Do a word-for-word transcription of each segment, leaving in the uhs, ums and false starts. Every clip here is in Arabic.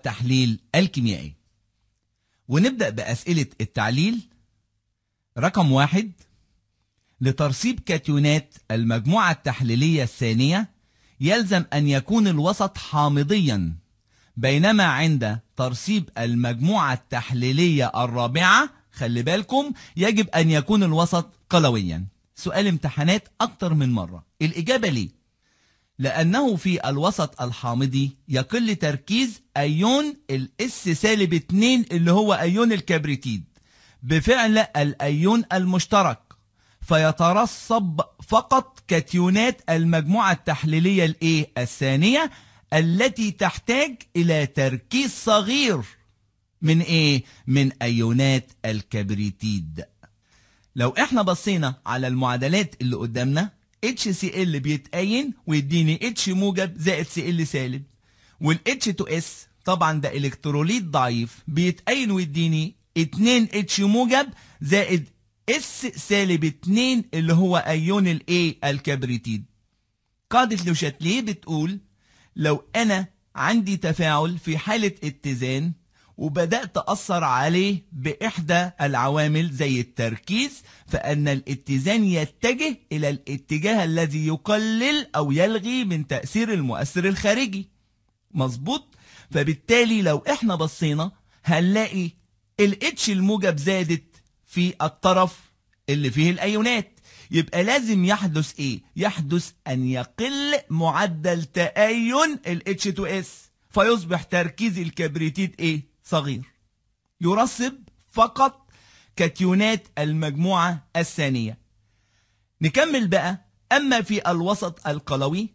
والتحليل الكيميائي. ونبدأ بأسئلة التعليل. رقم واحد: لترسيب كاتيونات المجموعة التحليلية الثانية يلزم أن يكون الوسط حامضيا، بينما عند ترسيب المجموعة التحليلية الرابعة خلي بالكم يجب أن يكون الوسط قلويا. سؤال امتحانات أكتر من مرة. الإجابة ليه؟ لأنه في الوسط الحامضي يقل تركيز أيون الاس سالب اتنين اللي هو أيون الكبريتيد بفعل الأيون المشترك، فيترسب فقط كاتيونات المجموعة التحليلية الايه الثانية التي تحتاج إلى تركيز صغير من ايه؟ من أيونات الكبريتيد. لو احنا بصينا على المعادلات اللي قدامنا، اتش سي ال بيتأين ويديني H موجب زائد سي ال سالب، وال اتش تو اس طبعا ده الكتروليت ضعيف بيتأين ويديني اتنين اتش موجب زائد اس سالب اتنين اللي هو ايون الايه الكبريتيد. قاعدة لو شاتليه بتقول لو انا عندي تفاعل في حالة اتزان وبدأت أثر عليه بإحدى العوامل زي التركيز، فأن الاتزان يتجه إلى الاتجاه الذي يقلل أو يلغي من تأثير المؤثر الخارجي. مظبوط؟ فبالتالي لو احنا بصينا هنلاقي ال H الموجب زادت في الطرف اللي فيه الأيونات، يبقى لازم يحدث ايه؟ يحدث أن يقل معدل تأين ال اتش تو اس فيصبح تركيز الكبريتيد ايه؟ صغير. يرسب فقط كاتيونات المجموعة الثانية. نكمل بقى. أما في الوسط القلوي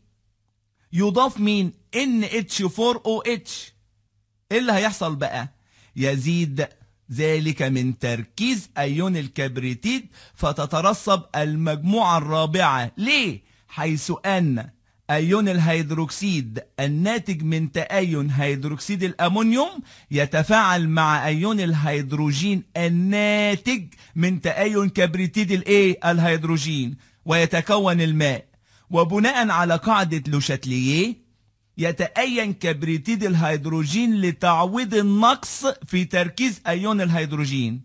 يضاف مين؟ إن اتش فور او اتش. إيه اللي هيحصل بقى؟ يزيد ذلك من تركيز أيون الكبريتيد فتترسب المجموعة الرابعة. ليه؟ حيث أن أيون الهيدروكسيد الناتج من تأين هيدروكسيد الأمونيوم يتفاعل مع أيون الهيدروجين الناتج من تأين كبريتيد الايه الهيدروجين ويتكون الماء. وبناء على قاعدة لو شاتليه يتأين كبريتيد الهيدروجين لتعويض النقص في تركيز أيون الهيدروجين،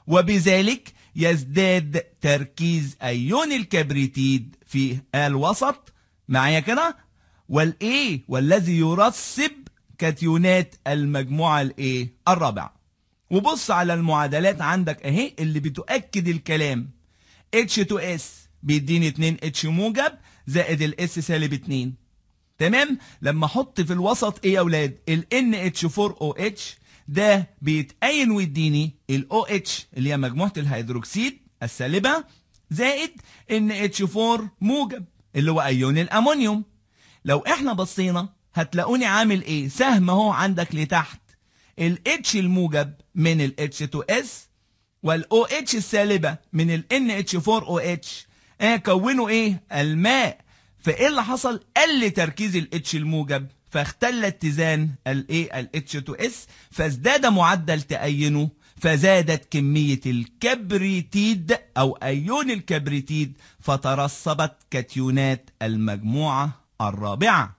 وبذلك يزداد تركيز أيون الكبريتيد في الوسط معايا كده والايه والذي يرسب كاتيونات المجموعه الايه الرابعه. وبص على المعادلات عندك اهي اللي بتؤكد الكلام. اتش تو اس بيديني اتنين اتش موجب زائد الاس سالب اتنين. تمام. لما احط في الوسط ايه يا اولاد؟ ال ان اتش فور او اتش ده بيتأين ويديني ال او اتش اللي هي مجموعه الهيدروكسيد السالبه زائد ان اتش فور موجب اللي هو ايون الامونيوم. لو احنا بصينا هتلاقوني عامل ايه؟ سهم اهو عندك لتحت. ال H الموجب من ال اتش تو اس وال او اتش السالبه من ال ان اتش فور او اتش اه كونوا ايه؟ الماء. فايه اللي حصل؟ قل تركيز ال H الموجب فاختل اتزان الايه ال اتش تو اس فازداد معدل تأينه فزادت كمية الكبريتيد أو أيون الكبريتيد فترسبت كاتيونات المجموعة الرابعة.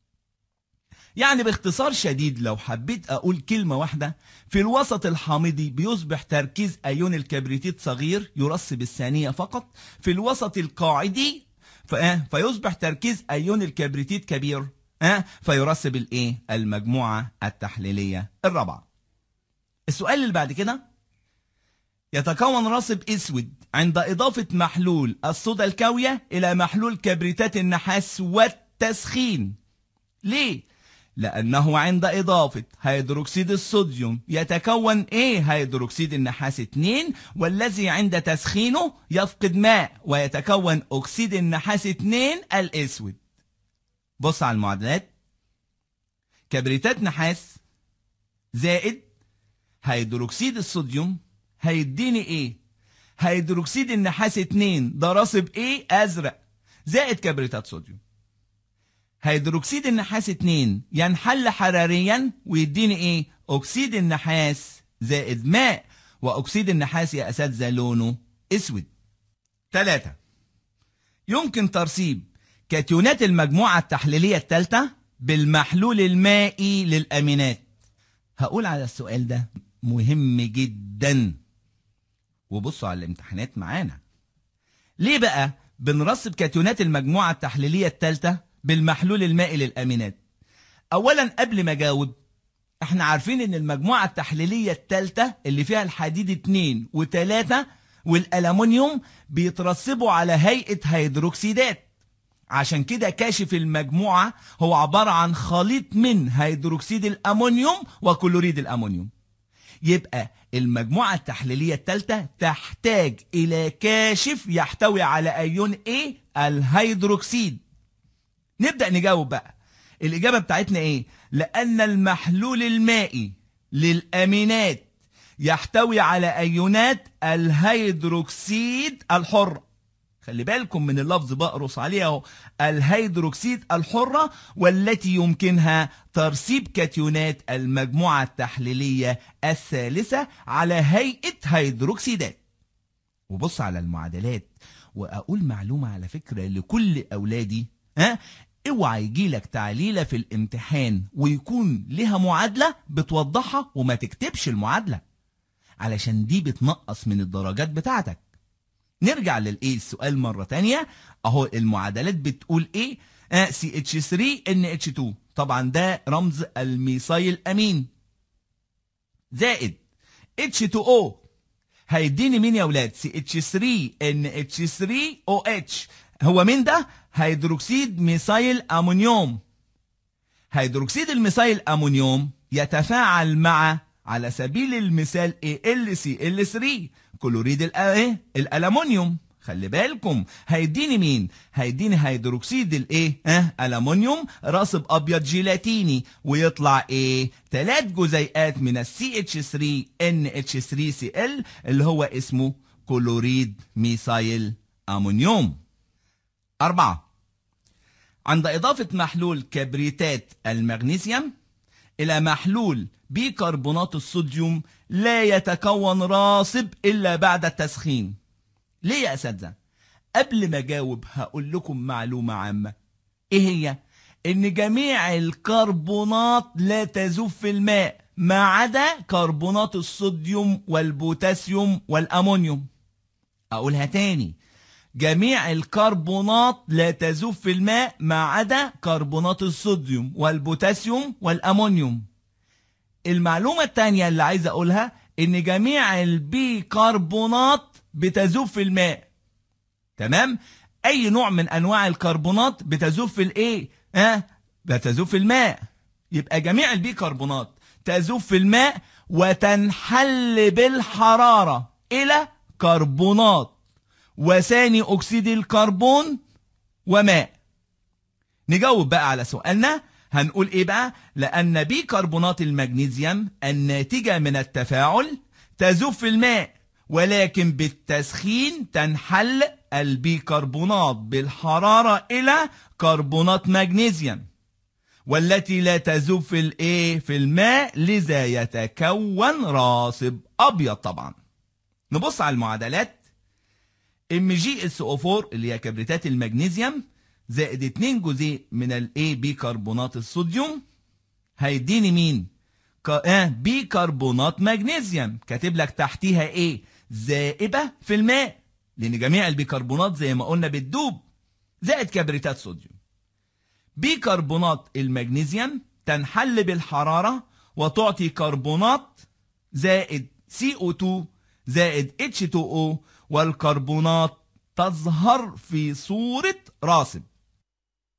يعني باختصار شديد لو حبيت أقول كلمة واحدة، في الوسط الحامضي بيصبح تركيز أيون الكبريتيد صغير يرسب الثانية فقط، في الوسط القاعدي فيصبح تركيز أيون الكبريتيد كبير فيرسب الإيه؟ المجموعة التحليلية الرابعة. السؤال اللي بعد كده: يتكون راسب اسود عند اضافة محلول الصودا الكاوية الى محلول كبريتات النحاس والتسخين. ليه؟ لانه عند اضافة هيدروكسيد الصوديوم يتكون ايه؟ هيدروكسيد النحاس اتنين، والذي عند تسخينه يفقد ماء ويتكون اكسيد النحاس اتنين الاسود. بص على المعادلات. كبريتات نحاس زائد هيدروكسيد الصوديوم هيديني ايه؟ هيدروكسيد النحاس اتنين ده راسب ايه؟ ازرق زائد كبريتات صوديوم. هيدروكسيد النحاس اتنين ينحل حراريا ويديني ايه؟ اكسيد النحاس زائد ماء، واكسيد النحاس يا اساتذه لونه اسود. ثلاثة: يمكن ترسيب كاتيونات المجموعة التحليلية الثالثة بالمحلول المائي للأمينات. هقول على السؤال ده مهم جدا، وبصوا على الامتحانات معانا. ليه بقى بنرسب كاتيونات المجموعة التحليلية الثالثة بالمحلول المائي للأمينات؟ أولا قبل ما أجاوب، احنا عارفين ان المجموعة التحليلية الثالثة اللي فيها الحديد اتنين وتلاتة والألمنيوم بيترسبوا على هيئة هيدروكسيدات. عشان كده كاشف المجموعة هو عبارة عن خليط من هيدروكسيد الأمونيوم وكلوريد الأمونيوم. يبقى المجموعة التحليلية الثالثة تحتاج إلى كاشف يحتوي على أيون ايه؟ الهيدروكسيد. نبدأ نجاوب بقى. الإجابة بتاعتنا ايه؟ لأن المحلول المائي للأمينات يحتوي على أيونات الهيدروكسيد الحرة. خلي بالكم من اللفظ بقرص عليه اهو، الهيدروكسيد الحرة، والتي يمكنها ترسيب كاتيونات المجموعة التحليلية الثالثة على هيئة هيدروكسيدات. وبص على المعادلات، وأقول معلومة على فكرة لكل أولادي، ها؟ اوعى يجيلك تعليلة في الامتحان ويكون لها معادلة بتوضحها وما تكتبش المعادلة، علشان دي بتنقص من الدرجات بتاعتك. نرجع للايه السؤال مرة تانية اهو. المعادلات بتقول ايه؟ آه سي اتش ثري ان اتش تو، طبعا ده رمز الميثايل امين، زائد اتش تو او هيديني مين يا ولاد؟ سي اتش ثري ان اتش ثري او اتش. هو مين ده؟ هيدروكسيد ميثايل امونيوم. هيدروكسيد الميثايل امونيوم يتفاعل مع، على سبيل المثال، ايه؟ ال سي ال ثري كلوريد الايه؟ الالومنيوم. خلي بالكم هيديني مين؟ هيديني هيدروكسيد الايه؟ اه الومنيوم راسب ابيض جيلاتيني، ويطلع ايه؟ ثلاث جزيئات من السي اتش ثري ان اتش ثري سي ال اللي هو اسمه كلوريد ميثايل امونيوم. أربعة، عند إضافة محلول كبريتات المغنيسيوم إلى محلول بيكربونات الصوديوم لا يتكون راسب إلا بعد التسخين. ليه يا أساتذة؟ قبل ما أجاوب هقول لكم معلومة عامة. إيه هي؟ إن جميع الكربونات لا تذوب في الماء ما عدا كربونات الصوديوم والبوتاسيوم والأمونيوم. أقولها تاني، جميع الكربونات لا تذوب في الماء ما عدا كربونات الصوديوم والبوتاسيوم والأمونيوم. المعلومة التانية اللي عايز أقولها إن جميع البيكربونات بتذوب في الماء. تمام؟ أي نوع من أنواع الكربونات بتذوب في الإيه؟ ها؟ بتذوب في الماء. يبقى جميع البيكربونات تذوب في الماء وتنحل بالحرارة إلى كربونات وثاني أكسيد الكربون وماء. نجاوب بقى على سؤالنا، هنقول إيه بقى؟ لأن بيكربونات المغنيسيوم الناتجة من التفاعل تذوب في الماء، ولكن بالتسخين تنحل البيكربونات بالحرارة إلى كربونات مغنيسيوم، والتي لا تذوب في الإيه؟ في الماء، لذا يتكون راسب أبيض. طبعا نبص على المعادلات. ام جي اس او أربعة اللي هي كبريتات المغنيسيوم زائد اتنين جزيء من الاي بيكربونات الصوديوم هيديني مين؟ ك... آه بيكربونات مغنيسيوم، كاتب لك تحتيها ايه؟ ذائبه في الماء، لان جميع البيكربونات زي ما قلنا بتدوب، زائد كبريتات صوديوم. بيكربونات المغنيسيوم تنحل بالحراره وتعطي كربونات زائد سي او اتنين زائد اتش تو او، والكربونات تظهر في صورة راسب.